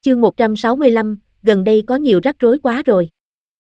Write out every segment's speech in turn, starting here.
Chương 165, gần đây có nhiều rắc rối quá rồi.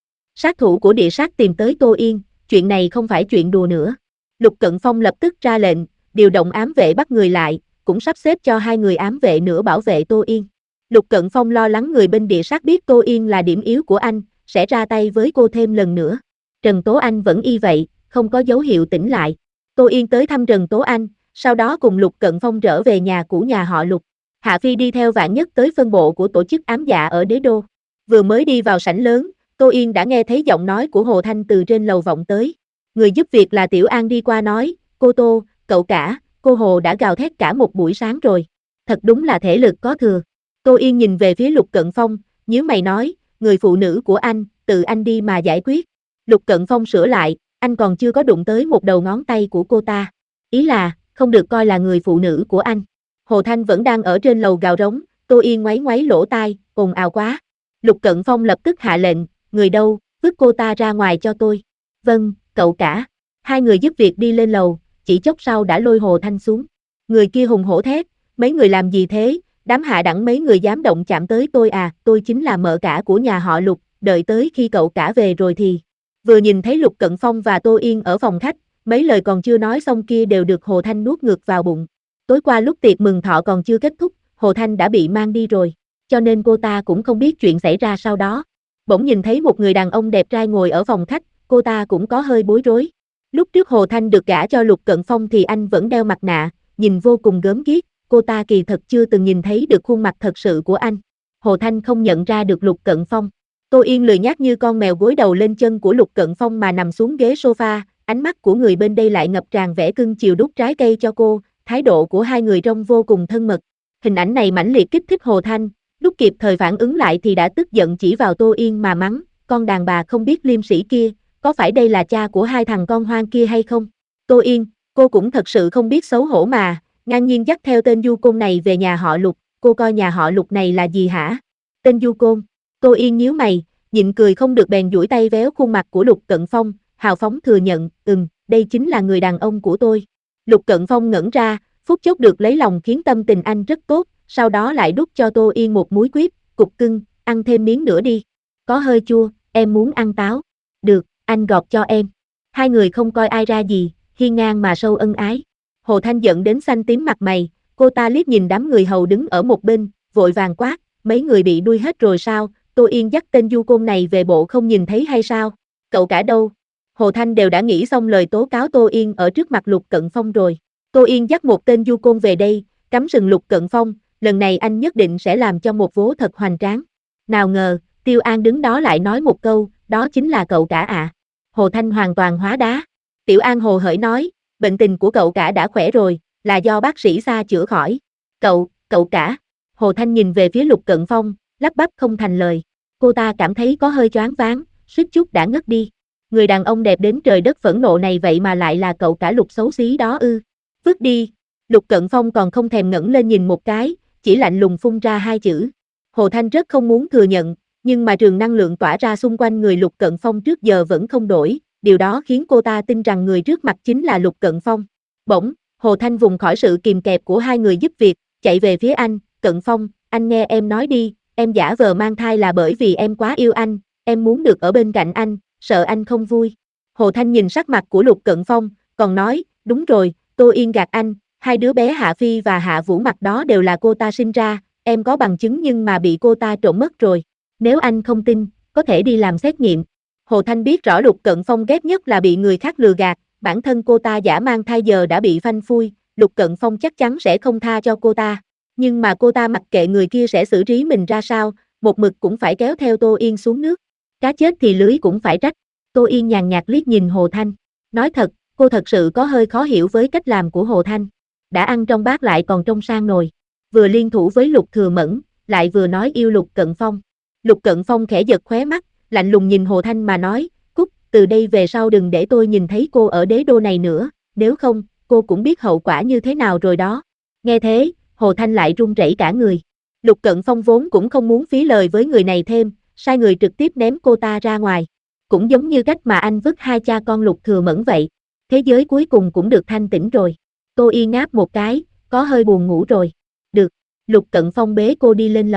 Sát thủ của địa sát tìm tới Tô Yên, chuyện này không phải chuyện đùa nữa. Lục Cận Phong lập tức ra lệnh, điều động ám vệ bắt người lại, cũng sắp xếp cho 2 người ám vệ nữa bảo vệ Tô Yên. Lục Cận Phong lo lắng người bên địa sát biết Tô Yên là điểm yếu của anh, sẽ ra tay với cô thêm lần nữa. Trần Tố Anh vẫn y vậy, không có dấu hiệu tỉnh lại. Tô Yên tới thăm Trần Tố Anh, sau đó cùng Lục Cận Phong trở về nhà cũ nhà họ Lục. Hạ Phi đi theo Vạn Nhất tới phân bộ của tổ chức ám dạ ở Đế Đô. Vừa mới đi vào sảnh lớn, Tô Yên đã nghe thấy giọng nói của Hồ Thanh từ trên lầu vọng tới. Người giúp việc là Tiểu An đi qua nói, cô Tô, cậu cả, cô Hồ đã gào thét cả một buổi sáng rồi. Thật đúng là thể lực có thừa. Tô Yên nhìn về phía Lục Cận Phong, nhíu mày nói, người phụ nữ của anh, tự anh đi mà giải quyết. Lục Cận Phong sửa lại, anh còn chưa có đụng tới một đầu ngón tay của cô ta. Ý là, không được coi là người phụ nữ của anh. Hồ Thanh vẫn đang ở trên lầu gào rống, Tô Yên ngoáy ngoáy lỗ tai, ồn ào quá. Lục Cận Phong lập tức hạ lệnh, người đâu, vứt cô ta ra ngoài cho tôi. Vâng, cậu cả. 2 người giúp việc đi lên lầu, chỉ chốc sau đã lôi Hồ Thanh xuống. Người kia hùng hổ thét, mấy người làm gì thế, đám hạ đẳng mấy người dám động chạm tới tôi à, tôi chính là mợ cả của nhà họ Lục, đợi tới khi cậu cả về rồi thì. Vừa nhìn thấy Lục Cận Phong và Tô Yên ở phòng khách, mấy lời còn chưa nói xong kia đều được Hồ Thanh nuốt ngược vào bụng. Tối qua lúc tiệc mừng thọ còn chưa kết thúc, Hồ Thanh đã bị mang đi rồi, cho nên cô ta cũng không biết chuyện xảy ra sau đó. Bỗng nhìn thấy một người đàn ông đẹp trai ngồi ở phòng khách, cô ta cũng có hơi bối rối. Lúc trước Hồ Thanh được gả cho Lục Cận Phong thì anh vẫn đeo mặt nạ, nhìn vô cùng gớm ghiếc, cô ta kỳ thật chưa từng nhìn thấy được khuôn mặt thật sự của anh. Hồ Thanh không nhận ra được Lục Cận Phong. Tô Yên lười nhác như con mèo gối đầu lên chân của Lục Cận Phong mà nằm xuống ghế sofa, ánh mắt của người bên đây lại ngập tràn vẻ cưng chiều đút trái cây cho cô. Thái độ của 2 người trông vô cùng thân mật. Hình ảnh này mãnh liệt kích thích Hồ Thanh, lúc kịp thời phản ứng lại thì đã tức giận chỉ vào Tô Yên mà mắng, con đàn bà không biết liêm sỉ kia, có phải đây là cha của 2 thằng con hoang kia hay không? Tô Yên, cô cũng thật sự không biết xấu hổ mà, ngang nhiên dắt theo tên du côn này về nhà họ Lục, cô coi nhà họ Lục này là gì hả? Tên du côn. Tô Yên nhíu mày, nhịn cười không được bèn duỗi tay véo khuôn mặt của Lục Cận Phong, hào phóng thừa nhận, đây chính là người đàn ông của tôi. Lục Cận Phong ngẩn ra, phút chốc được lấy lòng khiến tâm tình anh rất tốt, sau đó lại đút cho Tô Yên một múi quýt, cục cưng, ăn thêm miếng nữa đi. Có hơi chua, em muốn ăn táo. Được, anh gọt cho em. 2 người không coi ai ra gì, hiên ngang mà sâu ân ái. Hồ Thanh giận đến xanh tím mặt mày, cô ta liếc nhìn đám người hầu đứng ở một bên, vội vàng quát, mấy người bị đuôi hết rồi sao, Tô Yên dắt tên du côn này về bộ không nhìn thấy hay sao, cậu cả đâu? Hồ Thanh đều đã nghĩ xong lời tố cáo Tô Yên ở trước mặt Lục Cận Phong rồi. Tô Yên dắt một tên du côn về đây, cắm sừng Lục Cận Phong, lần này anh nhất định sẽ làm cho một vố thật hoành tráng. Nào ngờ, Tiêu An đứng đó lại nói một câu, đó chính là cậu cả à. Hồ Thanh hoàn toàn hóa đá. Tiểu An hồ hởi nói, bệnh tình của cậu cả đã khỏe rồi, là do bác sĩ xa chữa khỏi. Cậu cả. Hồ Thanh nhìn về phía Lục Cận Phong, lắp bắp không thành lời. Cô ta cảm thấy có hơi choáng váng, suýt chút đã ngất đi. Người đàn ông đẹp đến trời đất phẫn nộ này vậy mà lại là cậu cả Lục xấu xí đó ư. Vứt đi. Lục Cận Phong còn không thèm ngẩng lên nhìn một cái, chỉ lạnh lùng phun ra 2 chữ. Hồ Thanh rất không muốn thừa nhận, nhưng mà trường năng lượng tỏa ra xung quanh người Lục Cận Phong trước giờ vẫn không đổi, điều đó khiến cô ta tin rằng người trước mặt chính là Lục Cận Phong. Bỗng, Hồ Thanh vùng khỏi sự kìm kẹp của 2 người giúp việc, chạy về phía anh, Cận Phong, anh nghe em nói đi, em giả vờ mang thai là bởi vì em quá yêu anh, em muốn được ở bên cạnh anh, sợ anh không vui. Hồ Thanh nhìn sắc mặt của Lục Cận Phong, còn nói, đúng rồi, Tô Yên gạt anh, 2 đứa bé Hạ Phi và Hạ Vũ mặt đó đều là cô ta sinh ra, em có bằng chứng nhưng mà bị cô ta trộm mất rồi. Nếu anh không tin, có thể đi làm xét nghiệm. Hồ Thanh biết rõ Lục Cận Phong ghét nhất là bị người khác lừa gạt, bản thân cô ta giả mang thai giờ đã bị phanh phui, Lục Cận Phong chắc chắn sẽ không tha cho cô ta. Nhưng mà cô ta mặc kệ người kia sẽ xử trí mình ra sao, một mực cũng phải kéo theo Tô Yên xuống nước. Cá chết thì lưới cũng phải rách. Tô Yên nhàn nhạt liếc nhìn Hồ Thanh. Nói thật, cô thật sự có hơi khó hiểu với cách làm của Hồ Thanh. Đã ăn trong bát lại còn trong sang nồi. Vừa liên thủ với Lục Thừa Mẫn, lại vừa nói yêu Lục Cận Phong. Lục Cận Phong khẽ giật khóe mắt, lạnh lùng nhìn Hồ Thanh mà nói, Cúc, từ đây về sau đừng để tôi nhìn thấy cô ở đế đô này nữa, nếu không, cô cũng biết hậu quả như thế nào rồi đó. Nghe thế, Hồ Thanh lại run rẩy cả người. Lục Cận Phong vốn cũng không muốn phí lời với người này thêm, sai người trực tiếp ném cô ta ra ngoài. Cũng giống như cách mà anh vứt 2 cha con Lục Thừa Mẫn vậy. Thế giới cuối cùng cũng được thanh tĩnh rồi. Tô Yên ngáp một cái, có hơi buồn ngủ rồi. Được, Lục Cận Phong bế cô đi lên lầu.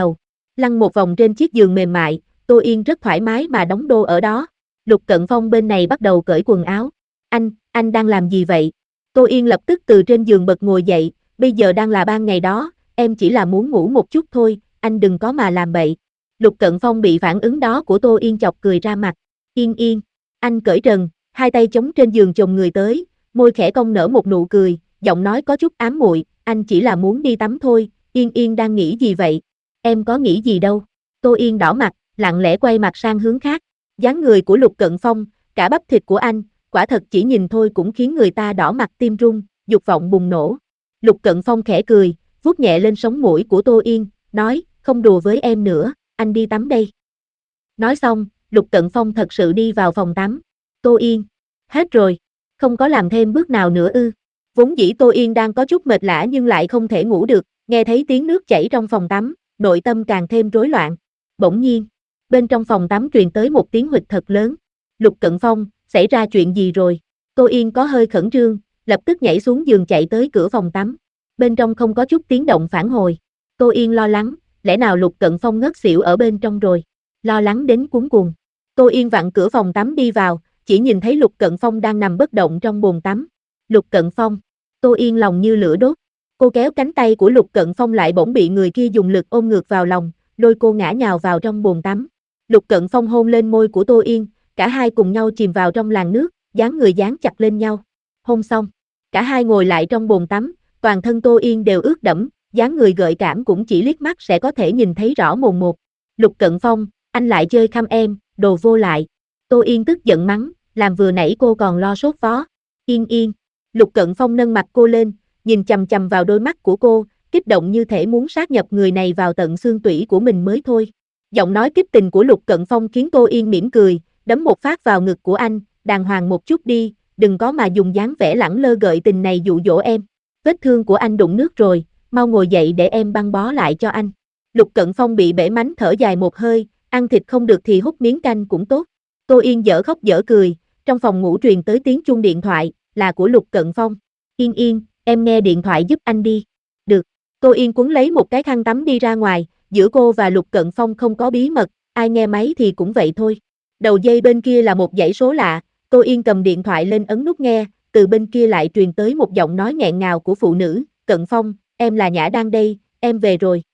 Lăn một vòng trên chiếc giường mềm mại, Tô Yên rất thoải mái mà đóng đô ở đó. Lục Cận Phong bên này bắt đầu cởi quần áo. Anh đang làm gì vậy? Tô Yên lập tức từ trên giường bật ngồi dậy, bây giờ đang là ban ngày đó, em chỉ là muốn ngủ một chút thôi, anh đừng có mà làm bậy. Lục Cận Phong bị phản ứng đó của Tô Yên chọc cười ra mặt. Yên, anh cởi trần, hai tay chống trên giường chồng người tới, môi khẽ cong nở một nụ cười, giọng nói có chút ám muội, anh chỉ là muốn đi tắm thôi, Yên đang nghĩ gì vậy? Em có nghĩ gì đâu. Tô Yên đỏ mặt, lặng lẽ quay mặt sang hướng khác. Dáng người của Lục Cận Phong, cả bắp thịt của anh, quả thật chỉ nhìn thôi cũng khiến người ta đỏ mặt tim run, dục vọng bùng nổ. Lục Cận Phong khẽ cười, vuốt nhẹ lên sống mũi của Tô Yên, nói, không đùa với em nữa, anh đi tắm đây. Nói xong, Lục Cận Phong thật sự đi vào phòng tắm. Tô Yên, hết rồi, không có làm thêm bước nào nữa ư. Vốn dĩ Tô Yên đang có chút mệt lả nhưng lại không thể ngủ được, nghe thấy tiếng nước chảy trong phòng tắm, nội tâm càng thêm rối loạn. Bỗng nhiên, bên trong phòng tắm truyền tới một tiếng huỵch thật lớn. Lục Cận Phong, xảy ra chuyện gì rồi? Tô Yên có hơi khẩn trương, lập tức nhảy xuống giường chạy tới cửa phòng tắm. Bên trong không có chút tiếng động phản hồi. Tô Yên lo lắng, lẽ nào Lục Cận Phong ngất xỉu ở bên trong rồi? Lo lắng đến cuống cuồng. Tô Yên vặn cửa phòng tắm đi vào, chỉ nhìn thấy Lục Cận Phong đang nằm bất động trong bồn tắm. Lục Cận Phong, Tô Yên lòng như lửa đốt. Cô kéo cánh tay của Lục Cận Phong lại bỗng bị người kia dùng lực ôm ngược vào lòng, lôi cô ngã nhào vào trong bồn tắm. Lục Cận Phong hôn lên môi của Tô Yên, cả hai cùng nhau chìm vào trong làn nước, dán người dán chặt lên nhau. Hôn xong, cả hai ngồi lại trong bồn tắm, toàn thân Tô Yên đều ướt đẫm, dáng người gợi cảm cũng chỉ liếc mắt sẽ có thể nhìn thấy rõ mồn một. Lục Cận Phong, anh lại chơi khăm em, đồ vô lại. Tô Yên tức giận mắng, làm vừa nãy cô còn lo sốt vó. Yên. Lục Cận Phong nâng mặt cô lên, nhìn chằm chằm vào đôi mắt của cô, kích động như thể muốn sát nhập người này vào tận xương tủy của mình mới thôi. Giọng nói kích tình của Lục Cận Phong khiến Tô Yên mỉm cười, đấm một phát vào ngực của anh, đàng hoàng một chút đi, đừng có mà dùng dáng vẻ lẳng lơ gợi tình này dụ dỗ em. Vết thương của anh đụng nước rồi, mau ngồi dậy để em băng bó lại cho anh. Lục Cận Phong bị bể mánh thở dài một hơi, ăn thịt không được thì hút miếng canh cũng tốt. Tô Yên dở khóc dở cười, trong phòng ngủ truyền tới tiếng chuông điện thoại, là của Lục Cận Phong. Yên, em nghe điện thoại giúp anh đi. Được. Tô Yên cuốn lấy một cái khăn tắm đi ra ngoài, giữa cô và Lục Cận Phong không có bí mật, ai nghe máy thì cũng vậy thôi. Đầu dây bên kia là một dãy số lạ, Tô Yên cầm điện thoại lên ấn nút nghe, từ bên kia lại truyền tới một giọng nói nghẹn ngào của phụ nữ, Cận Phong, em là Nhã Đan đây, em về rồi.